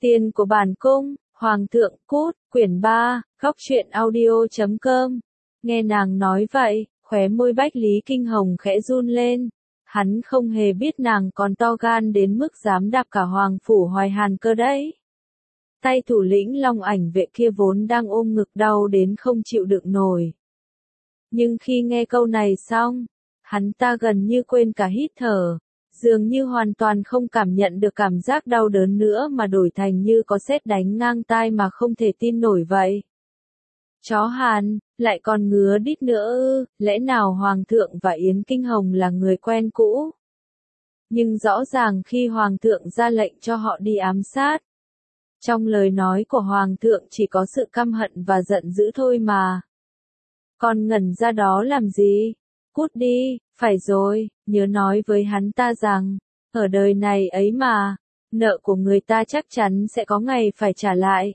Tiền của bản cung, Hoàng thượng cút, quyển 3, góc truyện audio.com. Nghe nàng nói vậy, khóe môi Bách Lý Kinh Hồng khẽ run lên. Hắn không hề biết nàng còn to gan đến mức dám đạp cả Hoàng phủ Hoài Hàn cơ đấy. Tay thủ lĩnh Long Ảnh vệ kia vốn đang ôm ngực đau đến không chịu đựng nổi. Nhưng khi nghe câu này xong, hắn ta gần như quên cả hít thở. Dường như hoàn toàn không cảm nhận được cảm giác đau đớn nữa mà đổi thành như có sét đánh ngang tai mà không thể tin nổi vậy. Chó Hàn, lại còn ngứa đít nữa ư, lẽ nào Hoàng thượng và Yến Kinh Hồng là người quen cũ? Nhưng rõ ràng khi Hoàng thượng ra lệnh cho họ đi ám sát, trong lời nói của Hoàng thượng chỉ có sự căm hận và giận dữ thôi mà. Còn ngẩn ra đó làm gì? Cút đi, phải rồi, nhớ nói với hắn ta rằng, ở đời này ấy mà, nợ của người ta chắc chắn sẽ có ngày phải trả lại.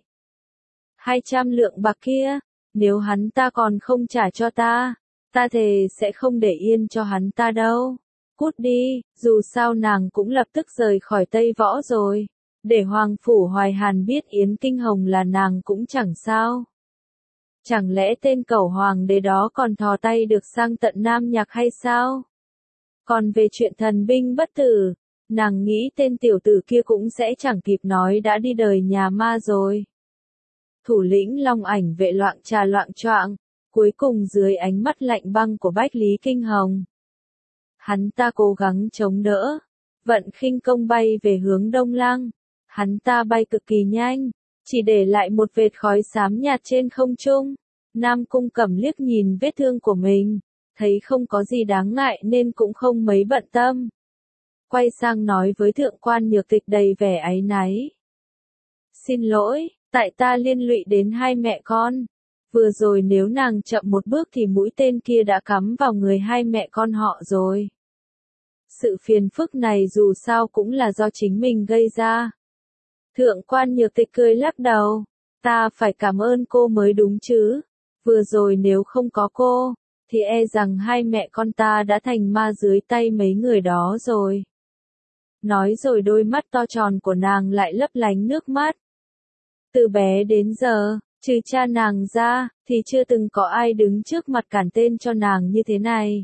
200 lượng bạc kia, nếu hắn ta còn không trả cho ta thề sẽ không để yên cho hắn ta đâu. Cút đi, dù sao nàng cũng lập tức rời khỏi Tây Võ rồi, để Hoàng phủ Hoài Hàn biết Yến Kinh Hồng là nàng cũng chẳng sao. Chẳng lẽ tên cẩu hoàng đế đó còn thò tay được sang tận Nam Nhạc hay sao? Còn về chuyện thần binh bất tử, nàng nghĩ tên tiểu tử kia cũng sẽ chẳng kịp nói đã đi đời nhà ma rồi. Thủ lĩnh Long Ảnh vệ loạng trà loạng choạng, cuối cùng dưới ánh mắt lạnh băng của Bách Lý Kinh Hồng. Hắn ta cố gắng chống đỡ, vận khinh công bay về hướng Đông Lăng. Hắn ta bay cực kỳ nhanh, chỉ để lại một vệt khói xám nhạt trên không trung. Nam Cung Cẩm liếc nhìn vết thương của mình, thấy không có gì đáng ngại nên cũng không mấy bận tâm. Quay sang nói với Thượng quan Nhược Tịch đầy vẻ áy náy. Xin lỗi, tại ta liên lụy đến hai mẹ con. Vừa rồi nếu nàng chậm một bước thì mũi tên kia đã cắm vào người hai mẹ con họ rồi. Sự phiền phức này dù sao cũng là do chính mình gây ra. Thượng quan Nhược Tịch cười lắc đầu. Ta phải cảm ơn cô mới đúng chứ. Vừa rồi nếu không có cô, thì e rằng hai mẹ con ta đã thành ma dưới tay mấy người đó rồi. Nói rồi đôi mắt to tròn của nàng lại lấp lánh nước mắt. Từ bé đến giờ, trừ cha nàng ra, thì chưa từng có ai đứng trước mặt cản tên cho nàng như thế này.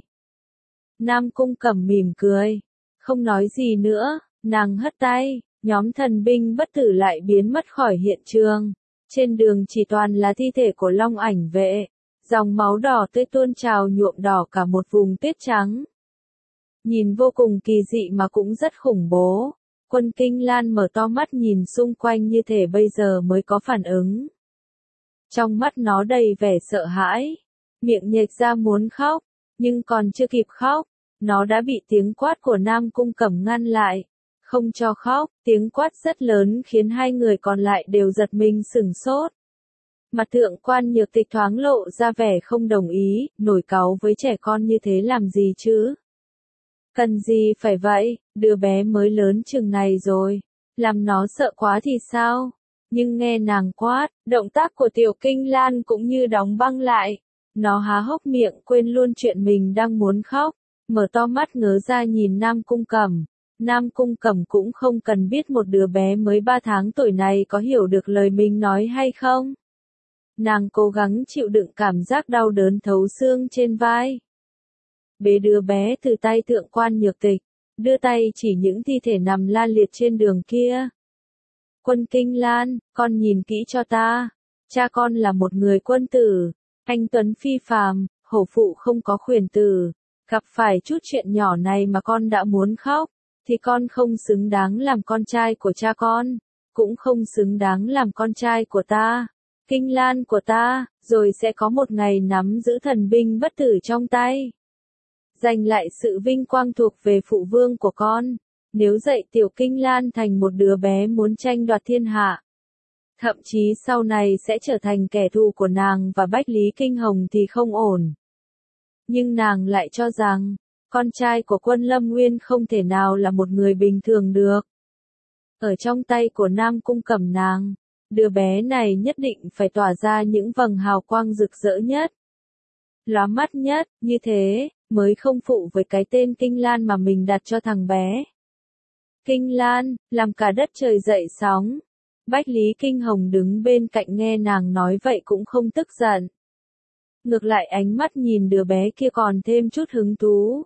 Nam Cung Cẩm mỉm cười, không nói gì nữa, nàng hất tay, nhóm thần binh bất tử lại biến mất khỏi hiện trường. Trên đường chỉ toàn là thi thể của Long Ảnh vệ, dòng máu đỏ tươi tuôn trào nhuộm đỏ cả một vùng tuyết trắng. Nhìn vô cùng kỳ dị mà cũng rất khủng bố. Quân Kinh Lan mở to mắt nhìn xung quanh như thể bây giờ mới có phản ứng. Trong mắt nó đầy vẻ sợ hãi, miệng nhếch ra muốn khóc, nhưng còn chưa kịp khóc, nó đã bị tiếng quát của Nam Cung Cẩm ngăn lại. Không cho khóc, tiếng quát rất lớn khiến hai người còn lại đều giật mình sửng sốt. Mặt Thượng quan Nhược Tịch thoáng lộ ra vẻ không đồng ý, nổi cáu với trẻ con như thế làm gì chứ? Cần gì phải vậy, đứa bé mới lớn chừng này rồi, làm nó sợ quá thì sao? Nhưng nghe nàng quát, động tác của Tiểu Kinh Lan cũng như đóng băng lại. Nó há hốc miệng quên luôn chuyện mình đang muốn khóc, mở to mắt ngớ ra nhìn Nam Cung Cẩm. Nam Cung Cẩm cũng không cần biết một đứa bé mới 3 tháng tuổi này có hiểu được lời mình nói hay không. Nàng cố gắng chịu đựng cảm giác đau đớn thấu xương trên vai. Bế đứa bé từ tay Thượng quan Nhược Tịch, đưa tay chỉ những thi thể nằm la liệt trên đường kia. Quân Kinh Lan, con nhìn kỹ cho ta. Cha con là một người quân tử, anh tuấn phi phàm, hổ phụ không có khuyển tử. Gặp phải chút chuyện nhỏ này mà con đã muốn khóc, thì con không xứng đáng làm con trai của cha con, cũng không xứng đáng làm con trai của ta, Kinh Lan của ta, rồi sẽ có một ngày nắm giữ thần binh bất tử trong tay. Giành lại sự vinh quang thuộc về phụ vương của con, nếu dạy Tiểu Kinh Lan thành một đứa bé muốn tranh đoạt thiên hạ. Thậm chí sau này sẽ trở thành kẻ thù của nàng và Bách Lý Kinh Hồng thì không ổn. Nhưng nàng lại cho rằng, con trai của Quân Lâm Nguyên không thể nào là một người bình thường được. Ở trong tay của Nam Cung Cẩm nàng, đứa bé này nhất định phải tỏa ra những vầng hào quang rực rỡ nhất, lóa mắt nhất, như thế, mới không phụ với cái tên Kinh Lan mà mình đặt cho thằng bé. Kinh Lan, làm cả đất trời dậy sóng. Bách Lý Kinh Hồng đứng bên cạnh nghe nàng nói vậy cũng không tức giận. Ngược lại ánh mắt nhìn đứa bé kia còn thêm chút hứng thú.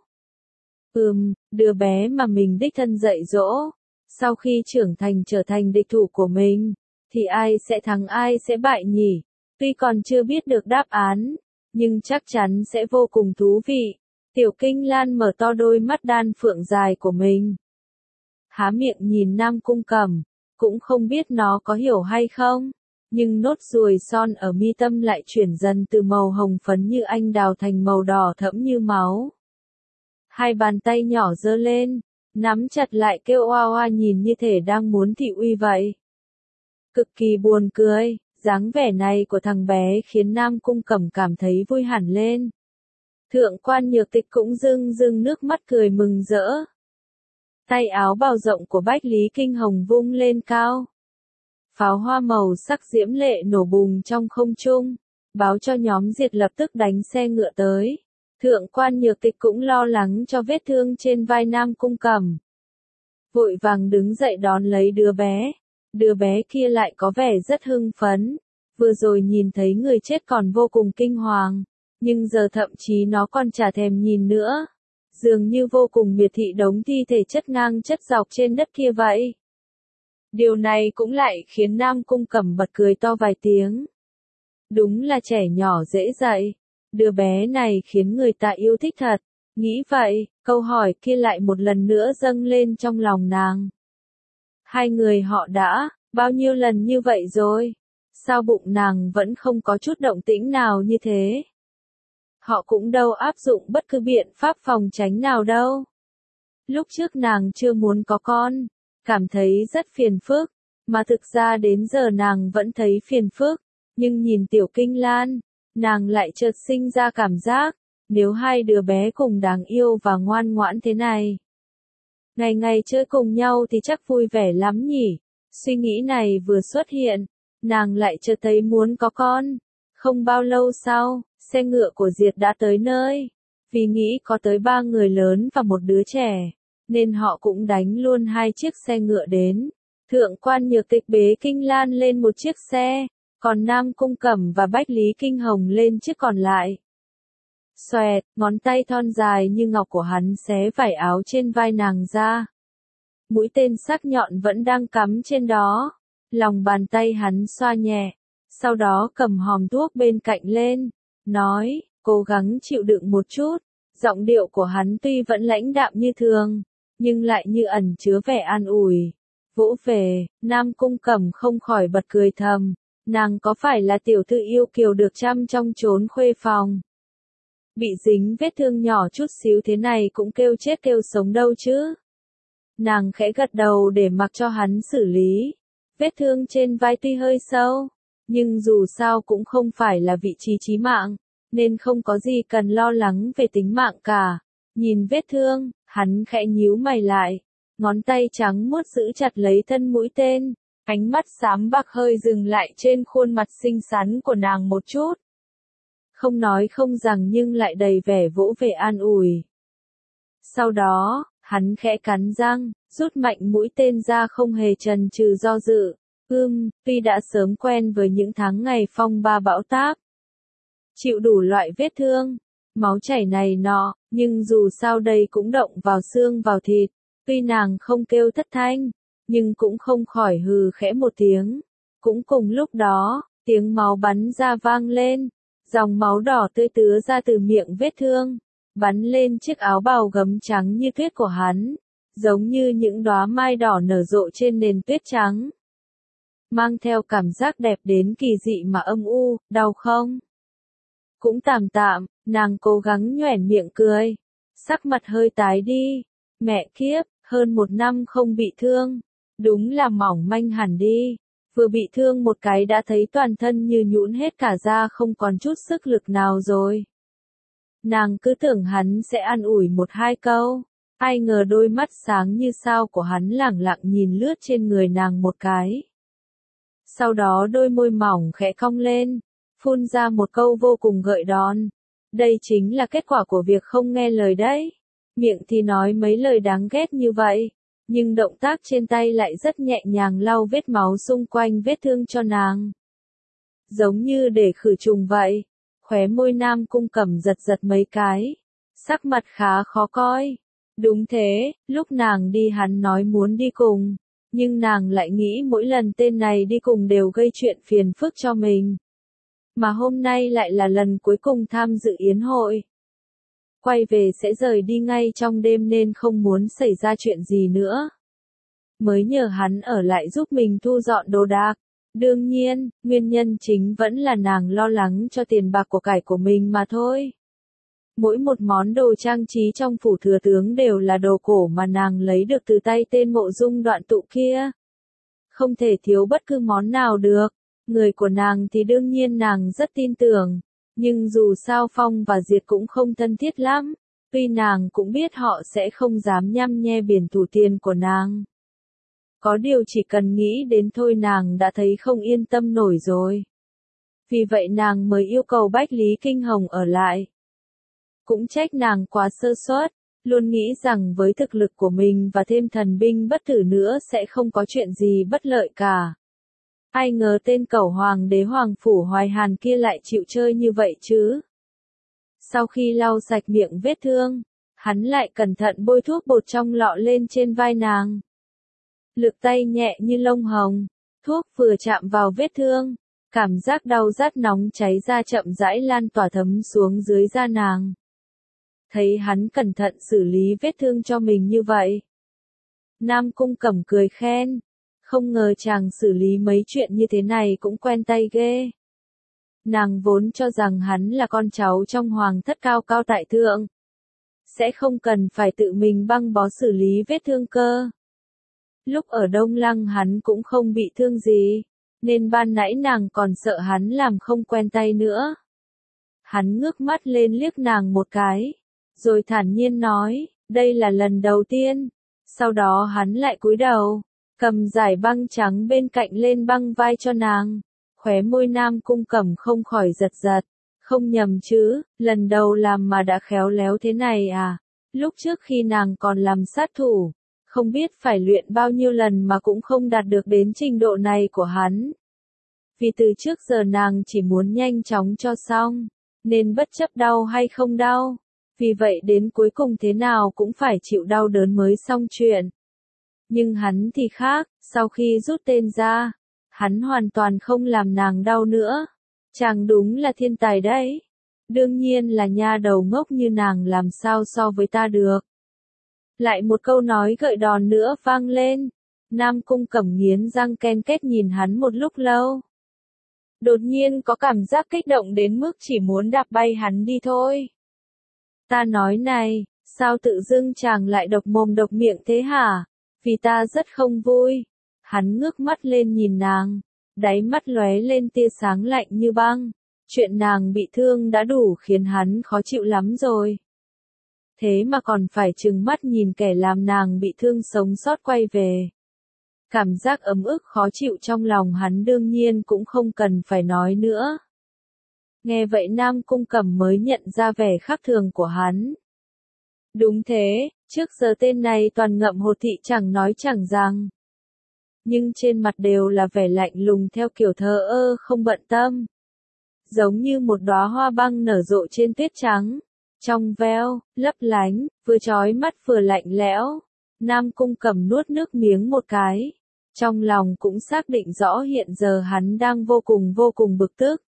Đứa bé mà mình đích thân dạy dỗ, sau khi trưởng thành trở thành địch thủ của mình, thì ai sẽ thắng ai sẽ bại nhỉ? Tuy còn chưa biết được đáp án, nhưng chắc chắn sẽ vô cùng thú vị. Tiểu Kinh Lan mở to đôi mắt đan phượng dài của mình. Há miệng nhìn Nam Cung Cẩm, cũng không biết nó có hiểu hay không, nhưng nốt ruồi son ở mi tâm lại chuyển dần từ màu hồng phấn như anh đào thành màu đỏ thẫm như máu. Hai bàn tay nhỏ giơ lên, nắm chặt lại kêu oa oa nhìn như thể đang muốn thị uy vậy. Cực kỳ buồn cười, dáng vẻ này của thằng bé khiến Nam Cung Cẩm cảm thấy vui hẳn lên. Thượng quan Nhược Tịch cũng rưng rưng nước mắt cười mừng rỡ. Tay áo bào rộng của Bách Lý Kinh Hồng vung lên cao. Pháo hoa màu sắc diễm lệ nổ bùng trong không trung, báo cho nhóm Diệt lập tức đánh xe ngựa tới. Thượng quan Nhược Tịch cũng lo lắng cho vết thương trên vai Nam Cung Cẩm. Vội vàng đứng dậy đón lấy đứa bé. Đứa bé kia lại có vẻ rất hưng phấn. Vừa rồi nhìn thấy người chết còn vô cùng kinh hoàng, nhưng giờ thậm chí nó còn chả thèm nhìn nữa. Dường như vô cùng miệt thị đống thi thể chất ngang chất dọc trên đất kia vậy. Điều này cũng lại khiến Nam Cung Cẩm bật cười to vài tiếng. Đúng là trẻ nhỏ dễ dạy. Đứa bé này khiến người ta yêu thích thật. Nghĩ vậy, câu hỏi kia lại một lần nữa dâng lên trong lòng nàng. Hai người họ đã, bao nhiêu lần như vậy rồi? Sao bụng nàng vẫn không có chút động tĩnh nào như thế? Họ cũng đâu áp dụng bất cứ biện pháp phòng tránh nào đâu. Lúc trước nàng chưa muốn có con, cảm thấy rất phiền phức, mà thực ra đến giờ nàng vẫn thấy phiền phức, nhưng nhìn Tiểu Kinh Lan, nàng lại chợt sinh ra cảm giác, nếu hai đứa bé cùng đáng yêu và ngoan ngoãn thế này, ngày ngày chơi cùng nhau thì chắc vui vẻ lắm nhỉ. Suy nghĩ này vừa xuất hiện, nàng lại chợt thấy muốn có con. Không bao lâu sau, xe ngựa của Diệt đã tới nơi. Vì nghĩ có tới 3 người lớn và một đứa trẻ, nên họ cũng đánh luôn 2 chiếc xe ngựa đến. Thượng quan Nhược Tịch bế Kinh Lan lên một chiếc xe, còn Nam Cung Cẩm và Bách Lý Kinh Hồng lên chiếc còn lại. Xoẹt, ngón tay thon dài như ngọc của hắn xé vải áo trên vai nàng ra. Mũi tên sắc nhọn vẫn đang cắm trên đó. Lòng bàn tay hắn xoa nhẹ, sau đó cầm hòm thuốc bên cạnh lên, nói, cố gắng chịu đựng một chút. Giọng điệu của hắn tuy vẫn lãnh đạm như thường, nhưng lại như ẩn chứa vẻ an ủi. Vỗ về, Nam Cung Cẩm không khỏi bật cười thầm, nàng có phải là tiểu thư yêu kiều được chăm trong chốn khuê phòng? Bị dính vết thương nhỏ chút xíu thế này cũng kêu chết kêu sống đâu chứ. Nàng khẽ gật đầu để mặc cho hắn xử lý. Vết thương trên vai tuy hơi sâu, nhưng dù sao cũng không phải là vị trí chí mạng, nên không có gì cần lo lắng về tính mạng cả. Nhìn vết thương, hắn khẽ nhíu mày lại, ngón tay trắng muốt giữ chặt lấy thân mũi tên, ánh mắt xám bạc hơi dừng lại trên khuôn mặt xinh xắn của nàng một chút. Không nói không rằng nhưng lại đầy vẻ vỗ về an ủi. Sau đó, hắn khẽ cắn răng, rút mạnh mũi tên ra không hề chần chừ do dự. Tuy đã sớm quen với những tháng ngày phong ba bão táp, chịu đủ loại vết thương, máu chảy này nọ, nhưng dù sao đây cũng động vào xương vào thịt. Tuy nàng không kêu thất thanh, nhưng cũng không khỏi hừ khẽ một tiếng. Cũng cùng lúc đó, tiếng máu bắn ra vang lên, dòng máu đỏ tươi tứa ra từ miệng vết thương, bắn lên chiếc áo bào gấm trắng như tuyết của hắn, giống như những đóa mai đỏ nở rộ trên nền tuyết trắng. Mang theo cảm giác đẹp đến kỳ dị mà âm u, đau không? Cũng tạm tạm, nàng cố gắng nhoẻn miệng cười. Sắc mặt hơi tái đi. Mẹ kiếp, hơn 1 năm không bị thương. Đúng là mỏng manh hẳn đi. Vừa bị thương một cái đã thấy toàn thân như nhũn hết cả da không còn chút sức lực nào rồi. Nàng cứ tưởng hắn sẽ an ủi 1-2 câu. Ai ngờ đôi mắt sáng như sao của hắn lẳng lặng nhìn lướt trên người nàng một cái. Sau đó đôi môi mỏng khẽ cong lên, phun ra một câu vô cùng gợi đòn. Đây chính là kết quả của việc không nghe lời đấy. Miệng thì nói mấy lời đáng ghét như vậy, nhưng động tác trên tay lại rất nhẹ nhàng lau vết máu xung quanh vết thương cho nàng. Giống như để khử trùng vậy. Khóe môi Nam Cung Cẩm giật giật mấy cái. Sắc mặt khá khó coi. Đúng thế, lúc nàng đi hắn nói muốn đi cùng. Nhưng nàng lại nghĩ mỗi lần tên này đi cùng đều gây chuyện phiền phức cho mình. Mà hôm nay lại là lần cuối cùng tham dự yến hội. Quay về sẽ rời đi ngay trong đêm nên không muốn xảy ra chuyện gì nữa. Mới nhờ hắn ở lại giúp mình thu dọn đồ đạc. Đương nhiên, nguyên nhân chính vẫn là nàng lo lắng cho tiền bạc của cải của mình mà thôi. Mỗi một món đồ trang trí trong phủ thừa tướng đều là đồ cổ mà nàng lấy được từ tay tên Mộ Dung Đoạn Tụ kia. Không thể thiếu bất cứ món nào được. Người của nàng thì đương nhiên nàng rất tin tưởng. Nhưng dù sao Phong và Diệt cũng không thân thiết lắm. Tuy nàng cũng biết họ sẽ không dám nhăm nhe biển thủ tiền của nàng. Có điều chỉ cần nghĩ đến thôi nàng đã thấy không yên tâm nổi rồi. Vì vậy nàng mới yêu cầu Bách Lý Kinh Hồng ở lại. Cũng trách nàng quá sơ suất, luôn nghĩ rằng với thực lực của mình và thêm thần binh bất tử nữa sẽ không có chuyện gì bất lợi cả. Ai ngờ tên cẩu hoàng đế Hoàng Phủ Hoài Hàn kia lại chịu chơi như vậy chứ. Sau khi lau sạch miệng vết thương, hắn lại cẩn thận bôi thuốc bột trong lọ lên trên vai nàng. Lực tay nhẹ như lông hồng, thuốc vừa chạm vào vết thương, cảm giác đau rát nóng cháy ra chậm rãi lan tỏa thấm xuống dưới da nàng. Thấy hắn cẩn thận xử lý vết thương cho mình như vậy. Nam Cung Cẩm cười khen, không ngờ chàng xử lý mấy chuyện như thế này cũng quen tay ghê. Nàng vốn cho rằng hắn là con cháu trong hoàng thất cao cao tại thượng. Sẽ không cần phải tự mình băng bó xử lý vết thương cơ. Lúc ở Đông Lăng hắn cũng không bị thương gì, nên ban nãy nàng còn sợ hắn làm không quen tay nữa. Hắn ngước mắt lên liếc nàng một cái, rồi thản nhiên nói, đây là lần đầu tiên. Sau đó hắn lại cúi đầu, cầm dải băng trắng bên cạnh lên băng vai cho nàng. Khóe môi Nam Cung Cẩm không khỏi giật giật. Không nhầm chứ, lần đầu làm mà đã khéo léo thế này à? Lúc trước khi nàng còn làm sát thủ, không biết phải luyện bao nhiêu lần mà cũng không đạt được đến trình độ này của hắn. Vì từ trước giờ nàng chỉ muốn nhanh chóng cho xong, nên bất chấp đau hay không đau. Vì vậy đến cuối cùng thế nào cũng phải chịu đau đớn mới xong chuyện. Nhưng hắn thì khác, sau khi rút tên ra, hắn hoàn toàn không làm nàng đau nữa. Chàng đúng là thiên tài đấy. Đương nhiên là nha đầu ngốc như nàng làm sao so với ta được. Lại một câu nói gợi đòn nữa vang lên. Nam Cung Cẩm nghiến răng ken két nhìn hắn một lúc lâu. Đột nhiên có cảm giác kích động đến mức chỉ muốn đạp bay hắn đi thôi. Ta nói này, sao tự dưng chàng lại độc mồm độc miệng thế hả? Vì ta rất không vui. Hắn ngước mắt lên nhìn nàng, đáy mắt lóe lên tia sáng lạnh như băng. Chuyện nàng bị thương đã đủ khiến hắn khó chịu lắm rồi. Thế mà còn phải trừng mắt nhìn kẻ làm nàng bị thương sống sót quay về. Cảm giác ấm ức khó chịu trong lòng hắn đương nhiên cũng không cần phải nói nữa. Nghe vậy Nam Cung Cẩm mới nhận ra vẻ khác thường của hắn. Đúng thế, trước giờ tên này toàn ngậm hột thị chẳng nói chẳng rằng. Nhưng trên mặt đều là vẻ lạnh lùng theo kiểu thờ ơ không bận tâm. Giống như một đóa hoa băng nở rộ trên tuyết trắng. Trong veo, lấp lánh, vừa chói mắt vừa lạnh lẽo. Nam Cung Cẩm nuốt nước miếng một cái. Trong lòng cũng xác định rõ hiện giờ hắn đang vô cùng bực tức.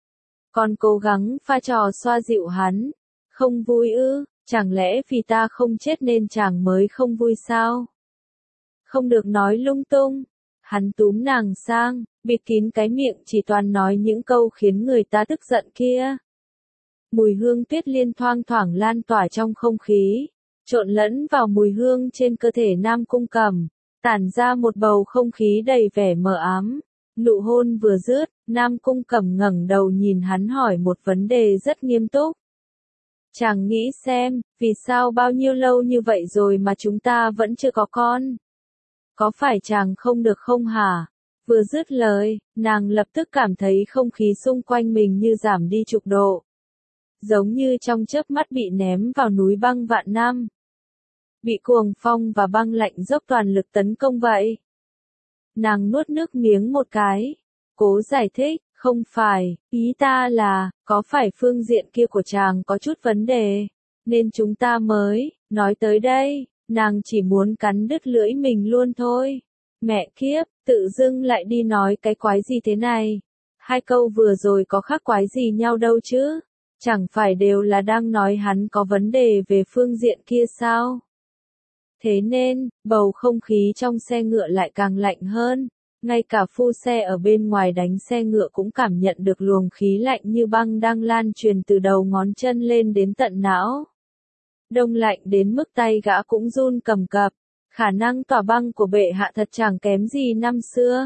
Còn cố gắng pha trò xoa dịu hắn. Không vui ư, chẳng lẽ vì ta không chết nên chàng mới không vui sao? Không được nói lung tung. Hắn túm nàng sang, bịt kín cái miệng chỉ toàn nói những câu khiến người ta tức giận kia. Mùi hương tuyết liên thoang thoảng lan tỏa trong không khí, trộn lẫn vào mùi hương trên cơ thể Nam Cung Cẩm, tản ra một bầu không khí đầy vẻ mờ ám. Nụ hôn vừa dứt, Nam Cung Cẩm ngẩng đầu nhìn hắn hỏi một vấn đề rất nghiêm túc. Chàng nghĩ xem, vì sao bao nhiêu lâu như vậy rồi mà chúng ta vẫn chưa có con? Có phải chàng không được không hả? Vừa dứt lời, nàng lập tức cảm thấy không khí xung quanh mình như giảm đi chục độ. Giống như trong chớp mắt bị ném vào núi băng vạn năm. bị cuồng phong và băng lạnh dốc toàn lực tấn công vậy. Nàng nuốt nước miếng một cái, cố giải thích, không phải, ý ta là, có phải phương diện kia của chàng có chút vấn đề, nên chúng ta mới, nói tới đây, nàng chỉ muốn cắn đứt lưỡi mình luôn thôi. Mẹ kiếp, tự dưng lại đi nói cái quái gì thế này. Hai câu vừa rồi có khác quái gì nhau đâu chứ, chẳng phải đều là đang nói hắn có vấn đề về phương diện kia sao? Thế nên, bầu không khí trong xe ngựa lại càng lạnh hơn. Ngay cả phu xe ở bên ngoài đánh xe ngựa cũng cảm nhận được luồng khí lạnh như băng đang lan truyền từ đầu ngón chân lên đến tận não. Đông lạnh đến mức tay gã cũng run cầm cập. Khả năng tỏa băng của bệ hạ thật chẳng kém gì năm xưa.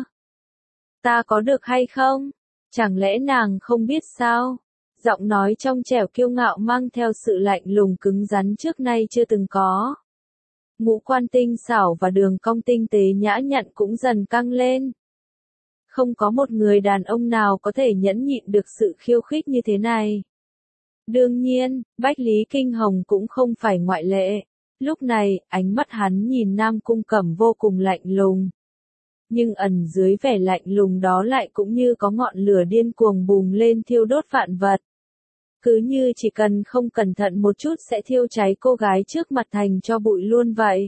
Ta có được hay không? Chẳng lẽ nàng không biết sao? Giọng nói trong trẻo kiêu ngạo mang theo sự lạnh lùng cứng rắn trước nay chưa từng có. Ngũ quan tinh xảo và đường cong tinh tế nhã nhặn cũng dần căng lên. Không có một người đàn ông nào có thể nhẫn nhịn được sự khiêu khích như thế này. Đương nhiên, Bách Lý Kinh Hồng cũng không phải ngoại lệ. Lúc này, ánh mắt hắn nhìn Nam Cung Cẩm vô cùng lạnh lùng. Nhưng ẩn dưới vẻ lạnh lùng đó lại cũng như có ngọn lửa điên cuồng bùng lên thiêu đốt vạn vật. Cứ như chỉ cần không cẩn thận một chút sẽ thiêu cháy cô gái trước mặt thành cho bụi luôn vậy.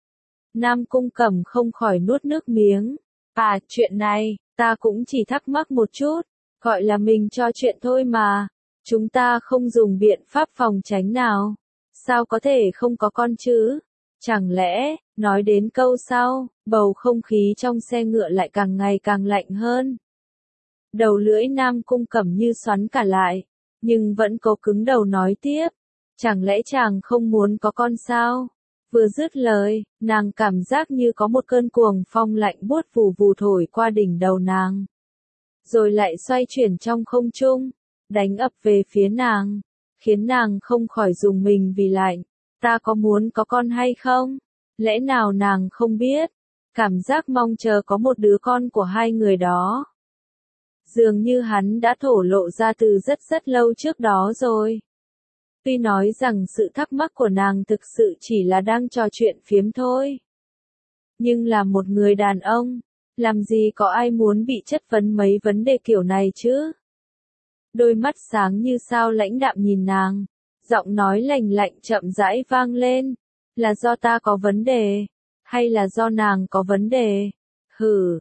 Nam Cung Cẩm không khỏi nuốt nước miếng. À, chuyện này, ta cũng chỉ thắc mắc một chút, gọi là mình cho chuyện thôi mà. Chúng ta không dùng biện pháp phòng tránh nào. Sao có thể không có con chứ? Chẳng lẽ, nói đến câu sau, bầu không khí trong xe ngựa lại càng ngày càng lạnh hơn. Đầu lưỡi Nam Cung Cẩm như xoắn cả lại, nhưng vẫn cố cứng đầu nói tiếp. Chẳng lẽ chàng không muốn có con sao? Vừa dứt lời, nàng cảm giác như có một cơn cuồng phong lạnh buốt vù vù thổi qua đỉnh đầu nàng. Rồi lại xoay chuyển trong không trung, đánh ập về phía nàng, khiến nàng không khỏi rùng mình vì lạnh. Ta có muốn có con hay không? Lẽ nào nàng không biết? Cảm giác mong chờ có một đứa con của hai người đó. Dường như hắn đã thổ lộ ra từ rất rất lâu trước đó rồi. Tuy nói rằng sự thắc mắc của nàng thực sự chỉ là đang trò chuyện phiếm thôi. Nhưng là một người đàn ông, làm gì có ai muốn bị chất vấn mấy vấn đề kiểu này chứ? Đôi mắt sáng như sao lãnh đạm nhìn nàng, giọng nói lành lạnh chậm rãi vang lên. Là do ta có vấn đề, hay là do nàng có vấn đề? Hừ,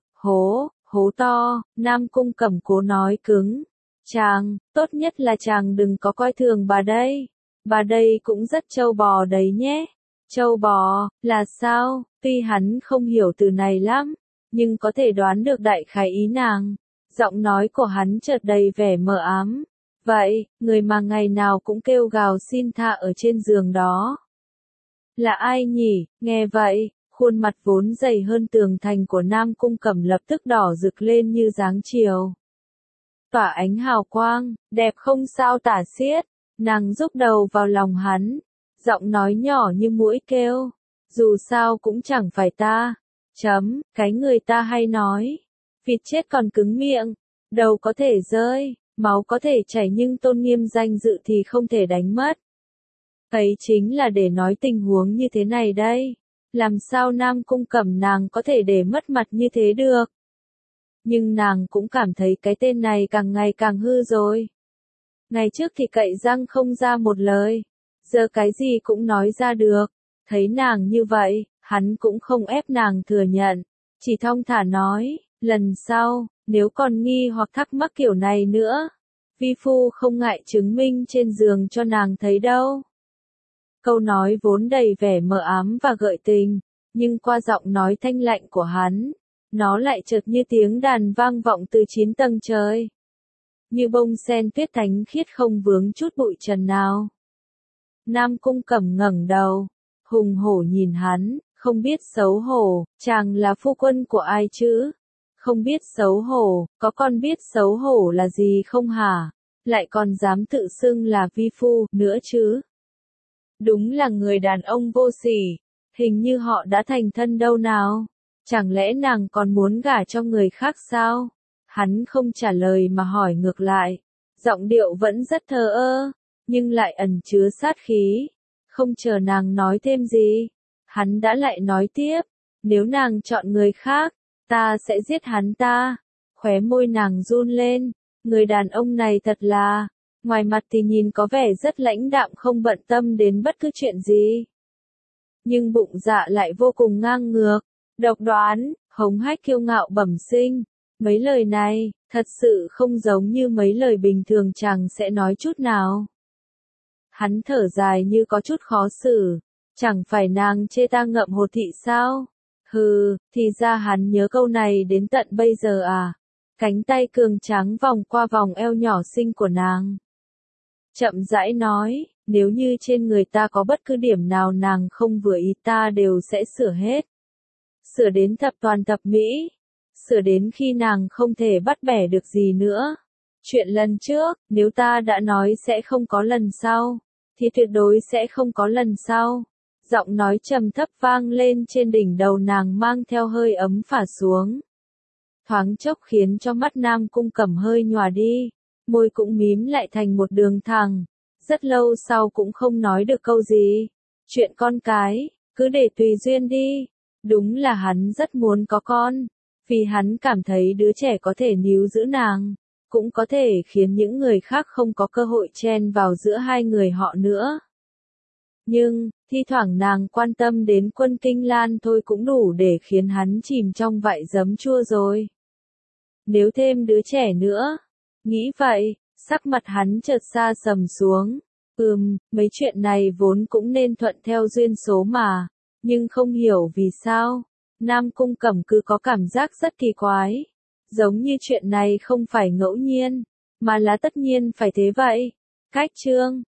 hố to, Nam Cung Cẩm cố nói cứng. Chàng, tốt nhất là chàng đừng có coi thường bà đây. Bà đây cũng rất trâu bò đấy nhé. Trâu bò, là sao? Tuy hắn không hiểu từ này lắm, nhưng có thể đoán được đại khái ý nàng. Giọng nói của hắn chợt đầy vẻ mờ ám. Vậy, người mà ngày nào cũng kêu gào xin tha ở trên giường đó. Là ai nhỉ? Nghe vậy, khuôn mặt vốn dày hơn tường thành của Nam Cung Cẩm lập tức đỏ rực lên như dáng chiều. Tỏa ánh hào quang, đẹp không sao tả xiết. Nàng rúc đầu vào lòng hắn, giọng nói nhỏ như muỗi kêu. Dù sao cũng chẳng phải ta. Cái người ta hay nói. Vịt chết còn cứng miệng, đầu có thể rơi, máu có thể chảy nhưng tôn nghiêm danh dự thì không thể đánh mất. Ấy chính là để nói tình huống như thế này đây. Làm sao Nam Cung Cẩm nàng có thể để mất mặt như thế được? Nhưng nàng cũng cảm thấy cái tên này càng ngày càng hư rồi. Ngày trước thì cậy răng không ra một lời, giờ cái gì cũng nói ra được. Thấy nàng như vậy, hắn cũng không ép nàng thừa nhận, chỉ thong thả nói, lần sau, nếu còn nghi hoặc thắc mắc kiểu này nữa, vi phu không ngại chứng minh trên giường cho nàng thấy đâu. Câu nói vốn đầy vẻ mờ ám và gợi tình, nhưng qua giọng nói thanh lạnh của hắn, nó lại chợt như tiếng đàn vang vọng từ 9 tầng trời. Như bông sen tuyết thánh khiết không vướng chút bụi trần nào. Nam Cung Cẩm ngẩng đầu, hùng hổ nhìn hắn, không biết xấu hổ, chàng là phu quân của ai chứ? Không biết xấu hổ, có con biết xấu hổ là gì không hả? Lại còn dám tự xưng là vi phu nữa chứ? Đúng là người đàn ông vô sỉ, hình như họ đã thành thân đâu nào? Chẳng lẽ nàng còn muốn gả cho người khác sao? Hắn không trả lời mà hỏi ngược lại, giọng điệu vẫn rất thờ ơ, nhưng lại ẩn chứa sát khí. Không chờ nàng nói thêm gì, Hắn đã lại nói tiếp, nếu nàng chọn người khác, ta sẽ giết hắn ta. Khóe môi nàng run lên, người đàn ông này thật là, ngoài mặt thì nhìn có vẻ rất lãnh đạm không bận tâm đến bất cứ chuyện gì. Nhưng bụng dạ lại vô cùng ngang ngược, độc đoán, hống hách kiêu ngạo bẩm sinh. Mấy lời này, thật sự không giống như mấy lời bình thường chàng sẽ nói chút nào. Hắn thở dài như có chút khó xử, chẳng phải nàng chê ta ngậm hột thị sao? Hừ, thì ra hắn nhớ câu này đến tận bây giờ à? Cánh tay cường tráng vòng qua vòng eo nhỏ xinh của nàng. Chậm rãi nói, nếu như trên người ta có bất cứ điểm nào nàng không vừa ý ta đều sẽ sửa hết. Sửa đến thập toàn thập mỹ. Sửa đến khi nàng không thể bắt bẻ được gì nữa. Chuyện lần trước, nếu ta đã nói sẽ không có lần sau, thì tuyệt đối sẽ không có lần sau. Giọng nói trầm thấp vang lên trên đỉnh đầu nàng mang theo hơi ấm phả xuống. Thoáng chốc khiến cho mắt Nam Cung Cẩm hơi nhòa đi, môi cũng mím lại thành một đường thẳng. Rất lâu sau cũng không nói được câu gì. Chuyện con cái, cứ để tùy duyên đi. Đúng là hắn rất muốn có con, vì hắn cảm thấy đứa trẻ có thể níu giữ nàng, cũng có thể khiến những người khác không có cơ hội chen vào giữa hai người họ nữa. Nhưng, thi thoảng nàng quan tâm đến Quân Kinh Lan thôi cũng đủ để khiến hắn chìm trong vại giấm chua rồi. Nếu thêm đứa trẻ nữa, nghĩ vậy, sắc mặt hắn chợt xa sầm xuống. Mấy chuyện này vốn cũng nên thuận theo duyên số mà, nhưng không hiểu vì sao, Nam Cung Cẩm cứ có cảm giác rất kỳ quái. Giống như chuyện này không phải ngẫu nhiên, mà là tất nhiên phải thế vậy. Cách chương